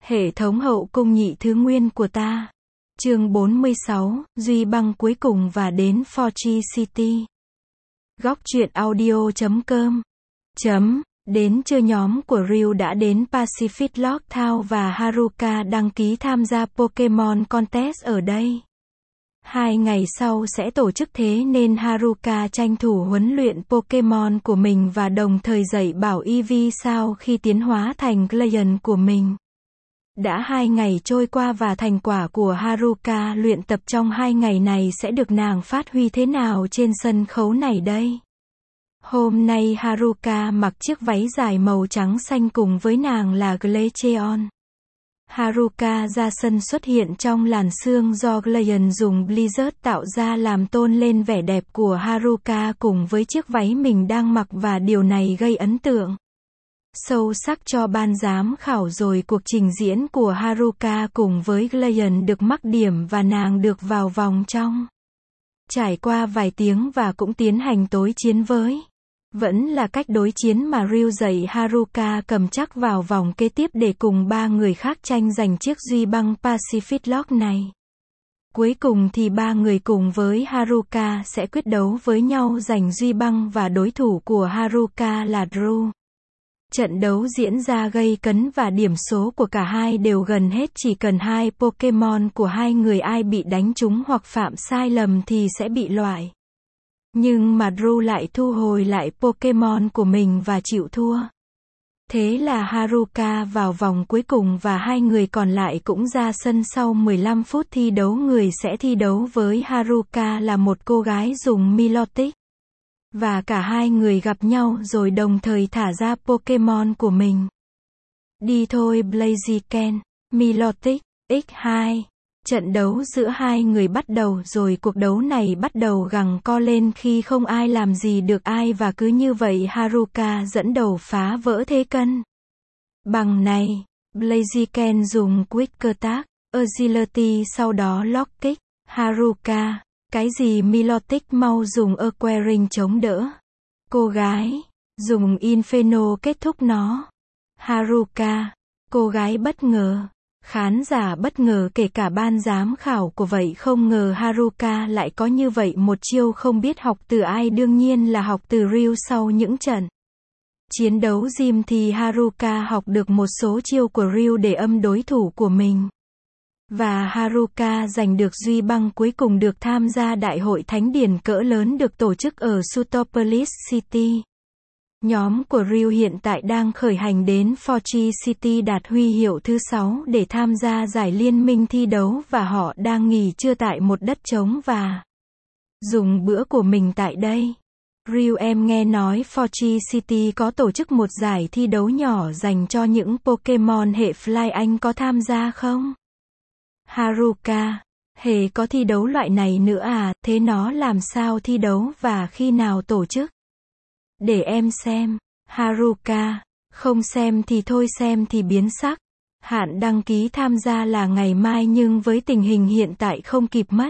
Hệ thống hậu cung nhị thứ nguyên của ta. Chương 46, Duy Băng cuối cùng và đến Forge City. Góc truyện audio.com. Đến chưa nhóm của Ryu đã đến Pacific Log Town và Haruka đăng ký tham gia Pokemon Contest ở đây. 2 ngày sau sẽ tổ chức, thế nên Haruka tranh thủ huấn luyện Pokemon của mình và đồng thời dạy bảo Eevee sau khi tiến hóa thành Client của mình. Đã 2 ngày trôi qua và thành quả của Haruka luyện tập trong 2 ngày này sẽ được nàng phát huy thế nào trên sân khấu này đây? Hôm nay Haruka mặc chiếc váy dài màu trắng xanh cùng với nàng là Glaceon. Haruka ra sân xuất hiện trong làn sương do Client dùng Blizzard tạo ra làm tôn lên vẻ đẹp của Haruka cùng với chiếc váy mình đang mặc, và điều này gây ấn tượng sâu sắc cho ban giám khảo, rồi cuộc trình diễn của Haruka cùng với Client được mắc điểm và nàng được vào vòng trong. Trải qua vài tiếng và cũng tiến hành tối chiến với. Vẫn là cách đối chiến mà Ryu dạy Haruka cầm chắc vào vòng kế tiếp để cùng 3 người khác tranh giành chiếc Duy Băng Pacific Log này. Cuối cùng thì 3 người cùng với Haruka sẽ quyết đấu với nhau giành Duy Băng và đối thủ của Haruka là Drew. Trận đấu diễn ra gay cấn và điểm số của cả hai đều gần hết, chỉ cần 2 Pokemon của hai người ai bị đánh trúng hoặc phạm sai lầm thì sẽ bị loại. Nhưng mà Drew lại thu hồi lại Pokemon của mình và chịu thua. Thế là Haruka vào vòng cuối cùng và hai người còn lại cũng ra sân. Sau 15 phút thi đấu, người sẽ thi đấu với Haruka là một cô gái dùng Milotic. Và cả hai người gặp nhau rồi đồng thời thả ra Pokemon của mình. Đi thôi Blaziken, Milotic, X2. Trận đấu giữa hai người bắt đầu rồi, cuộc đấu này bắt đầu giằng co lên khi không ai làm gì được ai, và cứ như vậy Haruka dẫn đầu phá vỡ thế cân bằng này. Blaziken dùng Quick Attack, Agility, sau đó Lock Kick. Haruka, cái gì Milotic, mau dùng Aquaring chống đỡ. Cô gái, dùng Inferno kết thúc nó. Haruka, cô gái bất ngờ. Khán giả bất ngờ, kể cả ban giám khảo của vậy không ngờ Haruka lại có như vậy một chiêu không biết học từ ai, đương nhiên là học từ Ryu. Sau những trận chiến đấu gym thì Haruka học được một số chiêu của Ryu để âm đối thủ của mình. Và Haruka giành được Duy Băng cuối cùng được tham gia đại hội thánh điển cỡ lớn được tổ chức ở Sutopolis City. Nhóm của Ryu hiện tại đang khởi hành đến Forge City đạt huy hiệu thứ 6 để tham gia giải liên minh thi đấu, và họ đang nghỉ trưa tại một đất trống và dùng bữa của mình tại đây. Ryu, em nghe nói Forge City có tổ chức một giải thi đấu nhỏ dành cho những Pokemon hệ Fly, anh có tham gia không? Haruka, hề có thi đấu loại này nữa à, thế nó làm sao thi đấu và khi nào tổ chức? Để em xem. Haruka, không xem thì thôi, xem thì biến sắc. Hạn đăng ký tham gia là ngày mai nhưng với tình hình hiện tại không kịp mất.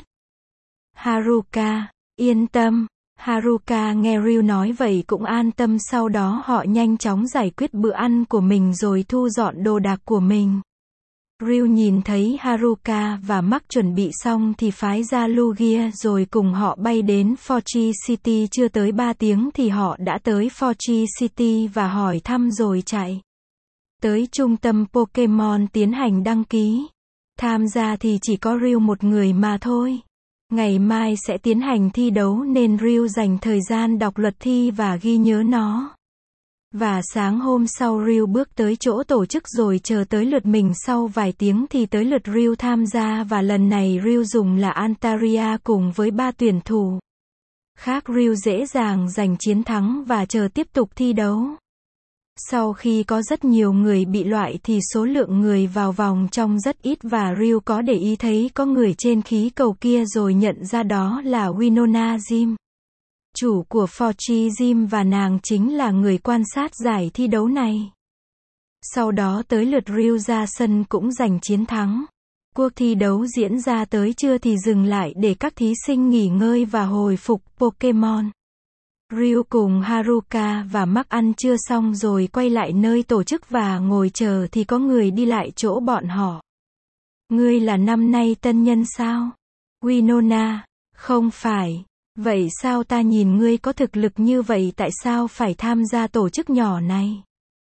Haruka, yên tâm. Haruka nghe Ryu nói vậy cũng an tâm, sau đó họ nhanh chóng giải quyết bữa ăn của mình rồi thu dọn đồ đạc của mình. Ryu nhìn thấy Haruka và Mark chuẩn bị xong thì phái ra Lugia rồi cùng họ bay đến Forge City. Chưa tới 3 tiếng thì họ đã tới Forge City và hỏi thăm rồi chạy tới trung tâm Pokemon tiến hành đăng ký. Tham gia thì chỉ có Ryu một người mà thôi. Ngày mai sẽ tiến hành thi đấu nên Ryu dành thời gian đọc luật thi và ghi nhớ nó. Và sáng hôm sau Ryu bước tới chỗ tổ chức rồi chờ tới lượt mình. Sau vài tiếng thì tới lượt Ryu tham gia, và lần này Ryu dùng là Altaria cùng với 3 tuyển thủ khác. Ryu dễ dàng giành chiến thắng và chờ tiếp tục thi đấu. Sau khi có rất nhiều người bị loại thì số lượng người vào vòng trong rất ít, và Ryu có để ý thấy có người trên khí cầu kia rồi nhận ra đó là Winona Jim, chủ của Forge Gym, và nàng chính là người quan sát giải thi đấu này. Sau đó tới lượt Ryu ra sân cũng giành chiến thắng. Cuộc thi đấu diễn ra tới trưa thì dừng lại để các thí sinh nghỉ ngơi và hồi phục Pokemon. Ryu cùng Haruka và Mark ăn trưa xong rồi quay lại nơi tổ chức và ngồi chờ thì có người đi lại chỗ bọn họ. Ngươi là năm nay tân nhân sao? Winona, không phải. Vậy sao ta nhìn ngươi có thực lực như vậy tại sao phải tham gia tổ chức nhỏ này?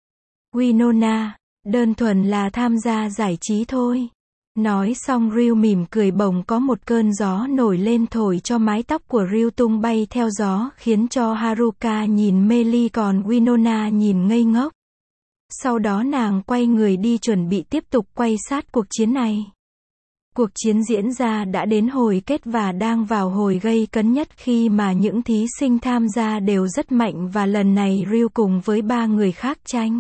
Winona, đơn thuần là tham gia giải trí thôi. Nói xong Ryu mỉm cười bỗng có một cơn gió nổi lên thổi cho mái tóc của Ryu tung bay theo gió khiến cho Haruka nhìn mê ly còn Winona nhìn ngây ngốc. Sau đó nàng quay người đi chuẩn bị tiếp tục quay sát cuộc chiến này. Cuộc chiến diễn ra đã đến hồi kết và đang vào hồi gây cấn nhất khi mà những thí sinh tham gia đều rất mạnh và lần này Ryu cùng với 3 người khác tranh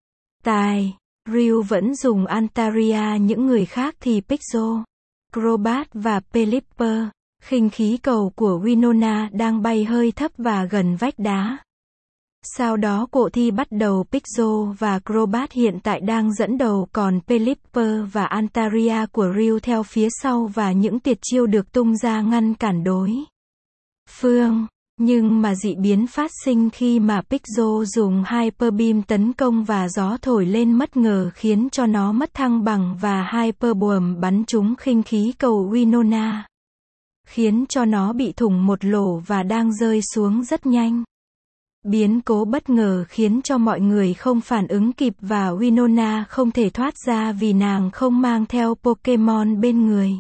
tài. Ryu vẫn dùng Antaria, những người khác thì Pixel, Crobat và Pelipper. Khinh khí cầu của Winona đang bay hơi thấp và gần vách đá. Sau đó cuộc thi bắt đầu, Pixel và Crobat hiện tại đang dẫn đầu còn Pelipper và Antaria của Ryu theo phía sau và những tuyệt chiêu được tung ra ngăn cản đối phương. Nhưng mà dị biến phát sinh khi mà Pixel dùng Hyper Beam tấn công và gió thổi lên bất ngờ khiến cho nó mất thăng bằng và Hyper Boom bắn trúng khinh khí cầu Winona, khiến cho nó bị thủng một lỗ và đang rơi xuống rất nhanh. Biến cố bất ngờ khiến cho mọi người không phản ứng kịp và Winona không thể thoát ra vì nàng không mang theo Pokemon bên người.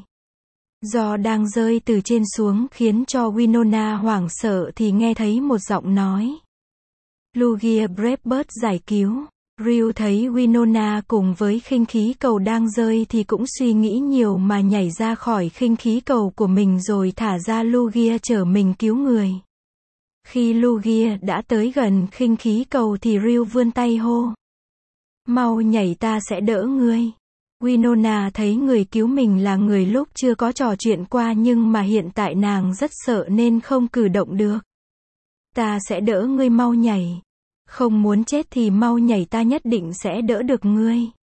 Do đang rơi từ trên xuống khiến cho Winona hoảng sợ thì nghe thấy một giọng nói. Lugia Brave giải cứu. Ryu thấy Winona cùng với khinh khí cầu đang rơi thì cũng suy nghĩ nhiều mà nhảy ra khỏi khinh khí cầu của mình rồi thả ra Lugia chở mình cứu người. Khi Lugia đã tới gần khinh khí cầu thì Ryu vươn tay hô. Mau nhảy, ta sẽ đỡ ngươi. Winona thấy người cứu mình là người lúc chưa có trò chuyện qua nhưng mà hiện tại nàng rất sợ nên không cử động được. Ta sẽ đỡ ngươi, mau nhảy. Không muốn chết thì mau nhảy, ta nhất định sẽ đỡ được ngươi.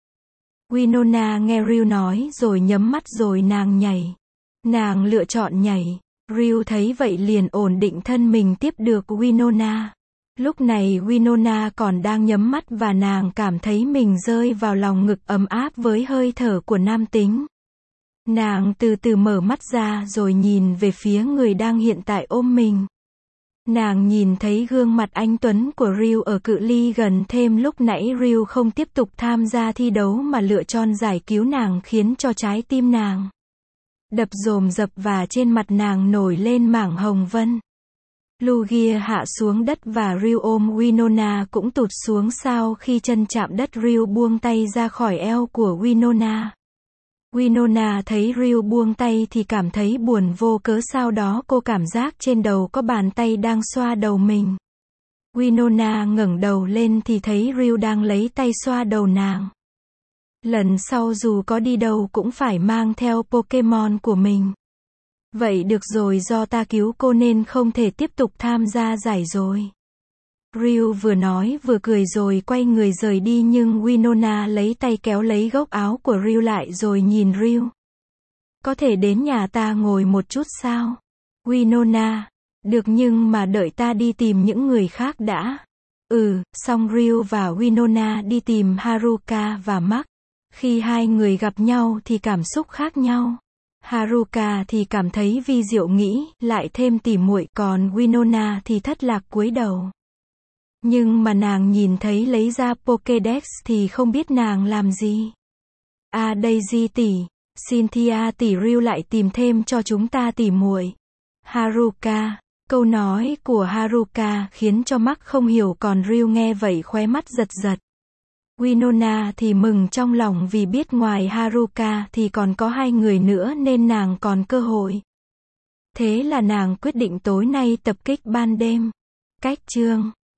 Winona nghe Ryu nói rồi nhắm mắt rồi nàng nhảy. Nàng lựa chọn nhảy. Ryu thấy vậy liền ổn định thân mình tiếp được Winona. Lúc này Winona còn đang nhắm mắt và nàng cảm thấy mình rơi vào lòng ngực ấm áp với hơi thở của nam tính. Nàng từ từ mở mắt ra rồi nhìn về phía người đang hiện tại ôm mình. Nàng nhìn thấy gương mặt anh tuấn của Ryu ở cự ly gần, thêm lúc nãy Ryu không tiếp tục tham gia thi đấu mà lựa chọn giải cứu nàng khiến cho trái tim nàng đập dồn dập và trên mặt nàng nổi lên mảng hồng vân. Lugia hạ xuống đất và Ryu ôm Winona cũng tụt xuống sau khi chân chạm đất. Ryu buông tay ra khỏi eo của Winona. Winona thấy Ryu buông tay thì cảm thấy buồn vô cớ, sau đó cô cảm giác trên đầu có bàn tay đang xoa đầu mình. Winona ngẩng đầu lên thì thấy Ryu đang lấy tay xoa đầu nàng. Lần sau dù có đi đâu cũng phải mang theo Pokemon của mình. Vậy được rồi, do ta cứu cô nên không thể tiếp tục tham gia giải rồi. Ryu vừa nói vừa cười rồi quay người rời đi nhưng Winona lấy tay kéo lấy góc áo của Ryu lại rồi nhìn Ryu. Có thể đến nhà ta ngồi một chút sao? Winona, được nhưng mà đợi ta đi tìm những người khác đã. Xong Ryu và Winona đi tìm Haruka và Mark. Khi hai người gặp nhau thì cảm xúc khác nhau. Haruka thì cảm thấy vi diệu nghĩ lại thêm tỉ muội, còn Winona thì thất lạc cúi đầu. Nhưng mà nàng nhìn thấy lấy ra Pokédex thì không biết nàng làm gì. Daisy tỷ, Cynthia tỷ, Ryu lại tìm thêm cho chúng ta tỉ muội. Haruka. Câu nói của Haruka khiến cho Mark không hiểu còn Ryu nghe vậy khóe mắt giật giật. Winona thì mừng trong lòng vì biết ngoài Haruka thì còn có 2 người nữa nên nàng còn cơ hội. Thế là nàng quyết định tối nay tập kích ban đêm. Cách chương